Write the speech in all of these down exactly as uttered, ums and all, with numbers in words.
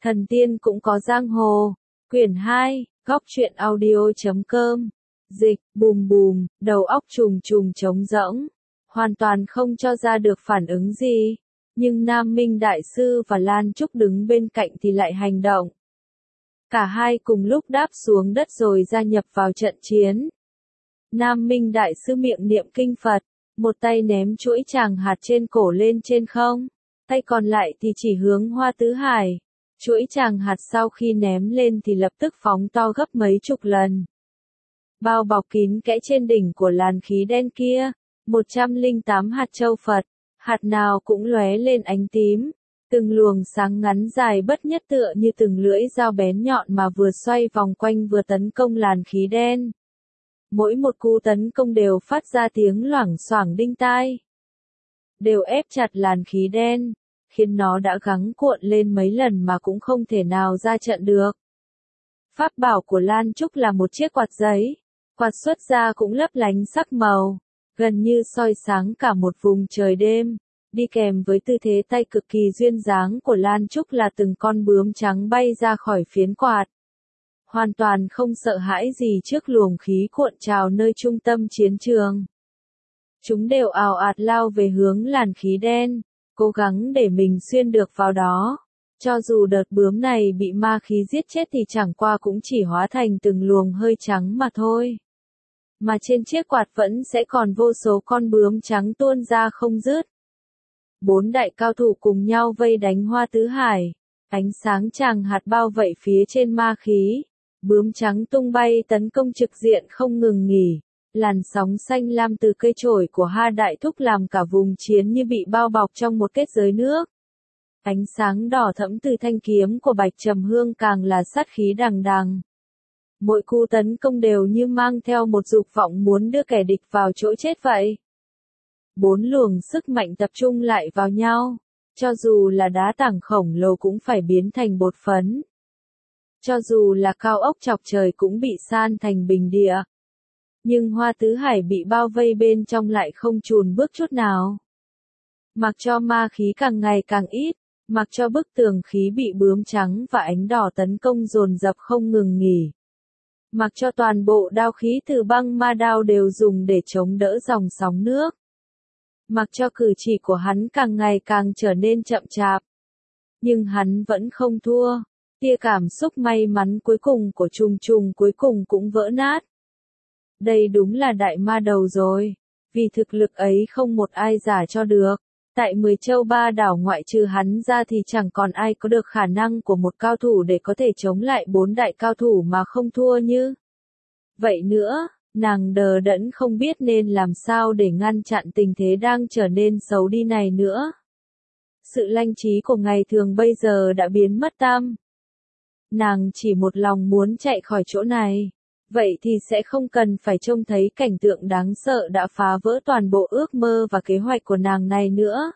Thần tiên cũng có giang hồ. Quyển hai, góc truyện audio.com. Dịch, bùm bùm, đầu óc trùng trùng trống rỗng. Hoàn toàn không cho ra được phản ứng gì. Nhưng Nam Minh Đại Sư và Lan Trúc đứng bên cạnh thì lại hành động. Cả hai cùng lúc đáp xuống đất rồi gia nhập vào trận chiến. Nam Minh Đại Sư miệng niệm kinh Phật, một tay ném chuỗi tràng hạt trên cổ lên trên không, tay còn lại thì chỉ hướng Hoa Tứ Hải. Chuỗi tràng hạt sau khi ném lên thì lập tức phóng to gấp mấy chục lần. Bao bọc kín kẽ trên đỉnh của làn khí đen kia, một trăm lẻ tám hạt châu Phật, hạt nào cũng lóe lên ánh tím, từng luồng sáng ngắn dài bất nhất tựa như từng lưỡi dao bén nhọn mà vừa xoay vòng quanh vừa tấn công làn khí đen. Mỗi một cú tấn công đều phát ra tiếng loảng xoảng đinh tai, đều ép chặt làn khí đen, khiến nó đã gắng cuộn lên mấy lần mà cũng không thể nào ra trận được. Pháp bảo của Lan Trúc là một chiếc quạt giấy, quạt xuất ra cũng lấp lánh sắc màu, gần như soi sáng cả một vùng trời đêm. Đi kèm với tư thế tay cực kỳ duyên dáng của Lan Trúc là từng con bướm trắng bay ra khỏi phiến quạt. Hoàn toàn không sợ hãi gì trước luồng khí cuộn trào nơi trung tâm chiến trường. Chúng đều ào ạt lao về hướng làn khí đen, cố gắng để mình xuyên được vào đó. Cho dù đợt bướm này bị ma khí giết chết thì chẳng qua cũng chỉ hóa thành từng luồng hơi trắng mà thôi. Mà trên chiếc quạt vẫn sẽ còn vô số con bướm trắng tuôn ra không dứt. Bốn đại cao thủ cùng nhau vây đánh Hoa Tứ Hải, ánh sáng tràng hạt bao vây phía trên ma khí, bướm trắng tung bay tấn công trực diện không ngừng nghỉ, làn sóng xanh lam từ cây chổi của Ha Đại Thúc làm cả vùng chiến như bị bao bọc trong một kết giới nước. Ánh sáng đỏ thẫm từ thanh kiếm của Bạch Trầm Hương càng là sát khí đằng đằng. Mỗi cú tấn công đều như mang theo một dục vọng muốn đưa kẻ địch vào chỗ chết vậy. Bốn luồng sức mạnh tập trung lại vào nhau, cho dù là đá tảng khổng lồ cũng phải biến thành bột phấn. Cho dù là cao ốc chọc trời cũng bị san thành bình địa. Nhưng Hoa Tứ Hải bị bao vây bên trong lại không chùn bước chút nào. Mặc cho ma khí càng ngày càng ít, mặc cho bức tường khí bị bướm trắng và ánh đỏ tấn công dồn dập không ngừng nghỉ. Mặc cho toàn bộ đao khí từ băng ma đao đều dùng để chống đỡ dòng sóng nước. Mặc cho cử chỉ của hắn càng ngày càng trở nên chậm chạp. Nhưng hắn vẫn không thua. Tia cảm xúc may mắn cuối cùng của trùng trùng cuối cùng cũng vỡ nát. Đây đúng là đại ma đầu rồi. Vì thực lực ấy không một ai giả cho được. Tại mười châu ba đảo ngoại trừ hắn ra thì chẳng còn ai có được khả năng của một cao thủ để có thể chống lại bốn đại cao thủ mà không thua như. Vậy nữa, nàng đờ đẫn không biết nên làm sao để ngăn chặn tình thế đang trở nên xấu đi này nữa. Sự lanh trí của ngày thường bây giờ đã biến mất tăm. Nàng chỉ một lòng muốn chạy khỏi chỗ này. Vậy thì sẽ không cần phải trông thấy cảnh tượng đáng sợ đã phá vỡ toàn bộ ước mơ và kế hoạch của nàng này nữa.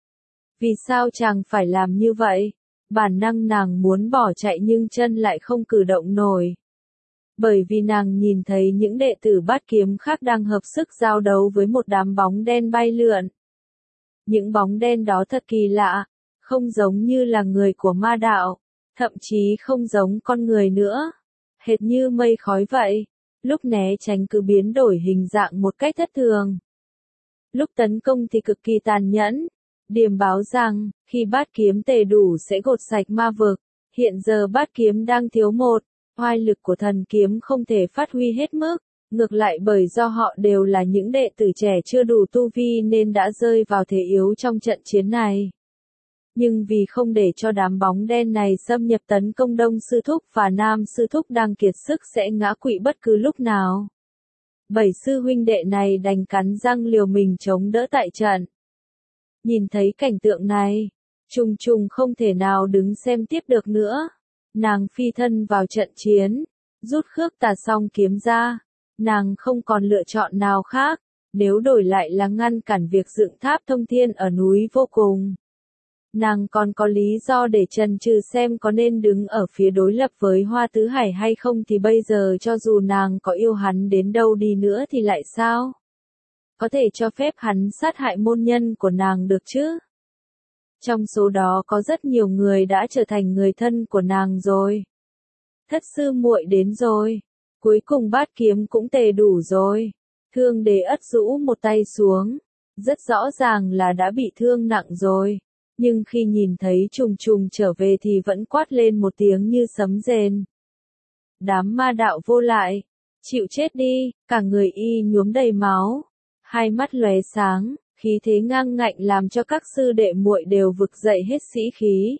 Vì sao chàng phải làm như vậy? Bản năng nàng muốn bỏ chạy nhưng chân lại không cử động nổi. Bởi vì nàng nhìn thấy những đệ tử Bát Kiếm khác đang hợp sức giao đấu với một đám bóng đen bay lượn. Những bóng đen đó thật kỳ lạ, không giống như là người của ma đạo, thậm chí không giống con người nữa. Hệt như mây khói vậy, lúc né tránh cứ biến đổi hình dạng một cách thất thường. Lúc tấn công thì cực kỳ tàn nhẫn, điềm báo rằng, khi Bát Kiếm tề đủ sẽ gột sạch ma vực, hiện giờ Bát Kiếm đang thiếu một, oai lực của thần kiếm không thể phát huy hết mức, ngược lại bởi do họ đều là những đệ tử trẻ chưa đủ tu vi nên đã rơi vào thế yếu trong trận chiến này. Nhưng vì không để cho đám bóng đen này xâm nhập tấn công Đông Sư Thúc và Nam Sư Thúc đang kiệt sức sẽ ngã quỵ bất cứ lúc nào. Bảy sư huynh đệ này đành cắn răng liều mình chống đỡ tại trận. Nhìn thấy cảnh tượng này, Trùng Trùng không thể nào đứng xem tiếp được nữa. Nàng phi thân vào trận chiến, rút khước tà song kiếm ra. Nàng không còn lựa chọn nào khác, nếu đổi lại là ngăn cản việc dựng tháp thông thiên ở núi Vô Cùng. Nàng còn có lý do để chần chừ xem có nên đứng ở phía đối lập với Hoa Tứ Hải hay không thì bây giờ cho dù nàng có yêu hắn đến đâu đi nữa thì lại sao? Có thể cho phép hắn sát hại môn nhân của nàng được chứ? Trong số đó có rất nhiều người đã trở thành người thân của nàng rồi. Thất sư muội đến rồi. Cuối cùng bát kiếm cũng tề đủ rồi. Thương Đế Ất rũ một tay xuống. Rất rõ ràng là đã bị thương nặng rồi. Nhưng khi nhìn thấy trùng trùng trở về thì vẫn quát lên một tiếng như sấm rền. Đám ma đạo vô lại. Chịu chết đi, cả người y nhuốm đầy máu. Hai mắt lóe sáng, khí thế ngang ngạnh làm cho các sư đệ muội đều vực dậy hết sĩ khí.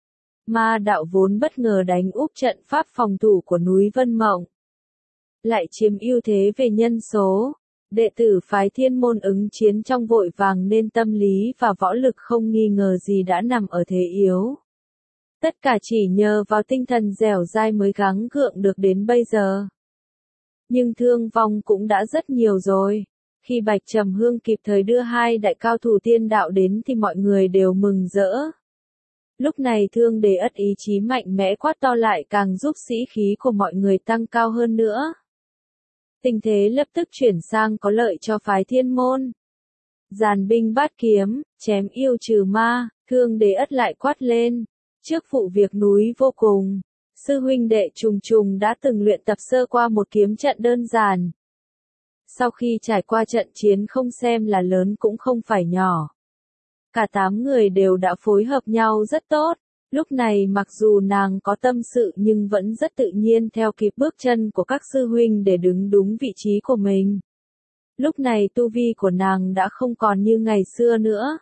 Ma đạo vốn bất ngờ đánh úp trận pháp phòng thủ của núi Vân Mộng. Lại chiếm ưu thế về nhân số. Đệ tử phái Thiên Môn ứng chiến trong vội vàng nên tâm lý và võ lực không nghi ngờ gì đã nằm ở thế yếu. Tất cả chỉ nhờ vào tinh thần dẻo dai mới gắng gượng được đến bây giờ. Nhưng thương vong cũng đã rất nhiều rồi. Khi Bạch Trầm Hương kịp thời đưa hai đại cao thủ tiên đạo đến thì mọi người đều mừng rỡ. Lúc này Thương Đế Ất ý chí mạnh mẽ quát to lại càng giúp sĩ khí của mọi người tăng cao hơn nữa. Tình thế lập tức chuyển sang có lợi cho phái Thiên Môn. Giàn binh bát kiếm, chém yêu trừ ma, Thương Đế Ất lại quát lên. Trước vụ việc núi vô cùng, sư huynh đệ trùng trùng đã từng luyện tập sơ qua một kiếm trận đơn giản. Sau khi trải qua trận chiến không xem là lớn cũng không phải nhỏ. Cả tám người đều đã phối hợp nhau rất tốt. Lúc này mặc dù nàng có tâm sự nhưng vẫn rất tự nhiên theo kịp bước chân của các sư huynh để đứng đúng vị trí của mình. Lúc này tu vi của nàng đã không còn như ngày xưa nữa.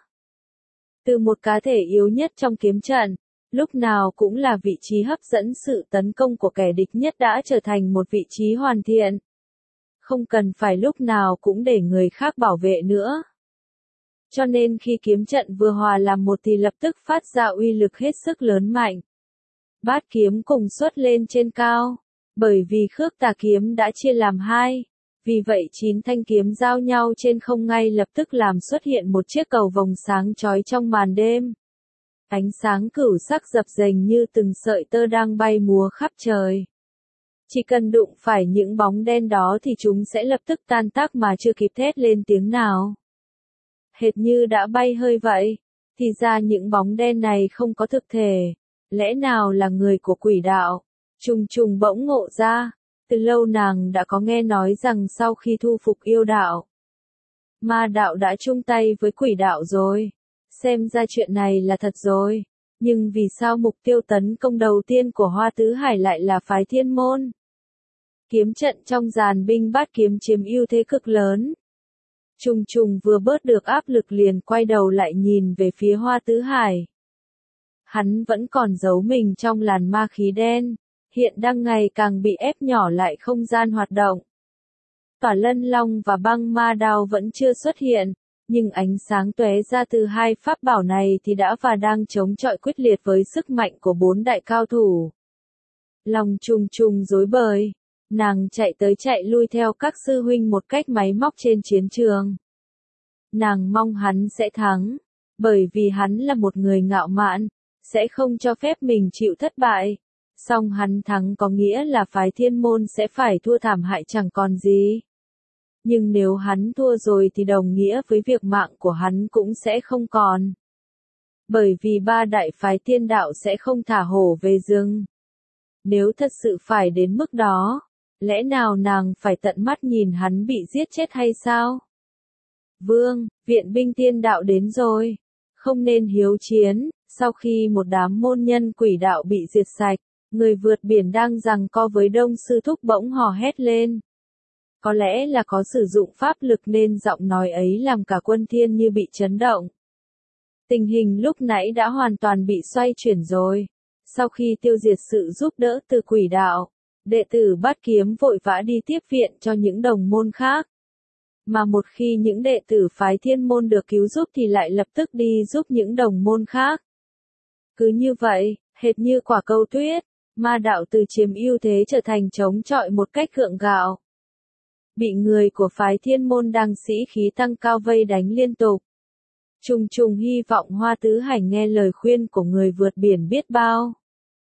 Từ một cá thể yếu nhất trong kiếm trận, lúc nào cũng là vị trí hấp dẫn sự tấn công của kẻ địch nhất đã trở thành một vị trí hoàn thiện. Không cần phải lúc nào cũng để người khác bảo vệ nữa. Cho nên khi kiếm trận vừa hòa làm một thì lập tức phát ra uy lực hết sức lớn mạnh. Bát kiếm cùng xuất lên trên cao, bởi vì khước tà kiếm đã chia làm hai, vì vậy chín thanh kiếm giao nhau trên không ngay lập tức làm xuất hiện một chiếc cầu vồng sáng chói trong màn đêm. Ánh sáng cửu sắc dập dềnh như từng sợi tơ đang bay múa khắp trời. Chỉ cần đụng phải những bóng đen đó thì chúng sẽ lập tức tan tác mà chưa kịp thét lên tiếng nào. Hệt như đã bay hơi vậy, thì ra những bóng đen này không có thực thể, lẽ nào là người của quỷ đạo? Trùng trùng bỗng ngộ ra, từ lâu nàng đã có nghe nói rằng sau khi thu phục yêu đạo, ma đạo đã chung tay với quỷ đạo rồi, xem ra chuyện này là thật rồi, nhưng vì sao mục tiêu tấn công đầu tiên của Hoa Tứ Hải lại là phái Thiên Môn? Kiếm trận trong giàn binh bát kiếm chiếm ưu thế cực lớn. Trùng trùng vừa bớt được áp lực liền quay đầu lại nhìn về phía Hoa Tứ Hải. Hắn vẫn còn giấu mình trong làn ma khí đen, hiện đang ngày càng bị ép nhỏ lại không gian hoạt động. Tỏa Lân Long và băng ma đao vẫn chưa xuất hiện, nhưng ánh sáng tóe ra từ hai pháp bảo này thì đã và đang chống chọi quyết liệt với sức mạnh của bốn đại cao thủ. Lòng trùng trùng rối bời. Nàng chạy tới chạy lui theo các sư huynh một cách máy móc trên chiến trường. Nàng mong hắn sẽ thắng, bởi vì hắn là một người ngạo mạn, sẽ không cho phép mình chịu thất bại. Song hắn thắng có nghĩa là phái Thiên Môn sẽ phải thua thảm hại chẳng còn gì. Nhưng nếu hắn thua rồi thì đồng nghĩa với việc mạng của hắn cũng sẽ không còn. Bởi vì ba đại phái tiên đạo sẽ không thả hổ về rừng. Nếu thật sự phải đến mức đó, lẽ nào nàng phải tận mắt nhìn hắn bị giết chết hay sao? Vương, viện binh tiên đạo đến rồi. Không nên hiếu chiến. Sau khi một đám môn nhân quỷ đạo bị diệt sạch, người vượt biển đang giằng co với Đông Sư Thúc bỗng hò hét lên. Có lẽ là có sử dụng pháp lực nên giọng nói ấy làm cả quân thiên như bị chấn động. Tình hình lúc nãy đã hoàn toàn bị xoay chuyển rồi. Sau khi tiêu diệt sự giúp đỡ từ quỷ đạo, đệ tử bát kiếm vội vã đi tiếp viện cho những đồng môn khác. Mà một khi những đệ tử phái Thiên Môn được cứu giúp thì lại lập tức đi giúp những đồng môn khác. Cứ như vậy, hệt như quả cầu tuyết, ma đạo từ chiếm ưu thế trở thành chống chọi một cách gượng gạo. Bị người của phái Thiên Môn đang sĩ khí tăng cao vây đánh liên tục. Trùng trùng hy vọng Hoa Tứ Hải nghe lời khuyên của người vượt biển biết bao.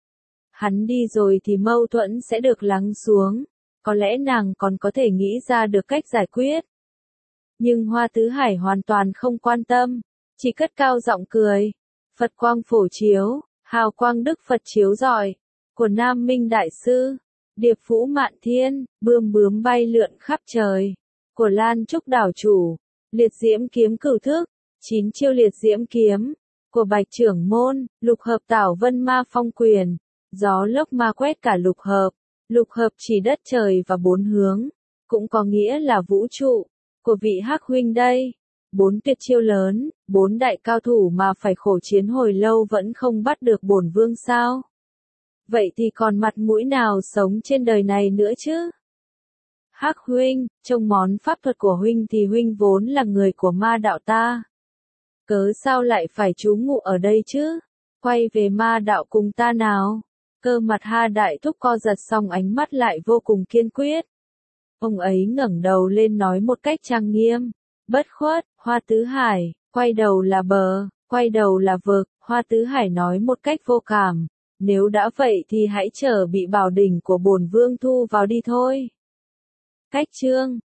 Hắn đi rồi thì mâu thuẫn sẽ được lắng xuống, có lẽ nàng còn có thể nghĩ ra được cách giải quyết. Nhưng Hoa Tứ Hải hoàn toàn không quan tâm, chỉ cất cao giọng cười. Phật quang phổ chiếu, hào quang Đức Phật chiếu rọi, của Nam Minh Đại Sư, điệp phũ mạn thiên, bươm bướm bay lượn khắp trời, của Lan Trúc Đảo Chủ, liệt diễm kiếm cửu thức, chín chiêu liệt diễm kiếm, của Bạch Trưởng Môn, lục hợp tảo vân ma phong quyền, gió lốc ma quét cả lục hợp, lục hợp chỉ đất trời và bốn hướng, cũng có nghĩa là vũ trụ, của vị Hắc huynh đây. Bốn tuyệt chiêu lớn, bốn đại cao thủ mà phải khổ chiến hồi lâu vẫn không bắt được bổn vương sao? Vậy thì còn mặt mũi nào sống trên đời này nữa chứ? Hắc huynh, trong món pháp thuật của huynh thì huynh vốn là người của ma đạo ta. Cớ sao lại phải trú ngụ ở đây chứ? Quay về ma đạo cùng ta nào. Cơ mặt Ha Đại Thúc co giật xong ánh mắt lại vô cùng kiên quyết. Ông ấy ngẩng đầu lên nói một cách trang nghiêm. Bất khuất, Hoa Tứ Hải, quay đầu là bờ, quay đầu là vực, Hoa Tứ Hải nói một cách vô cảm. Nếu đã vậy thì hãy chờ bị bảo đỉnh của bổn vương thu vào đi thôi. Cách chương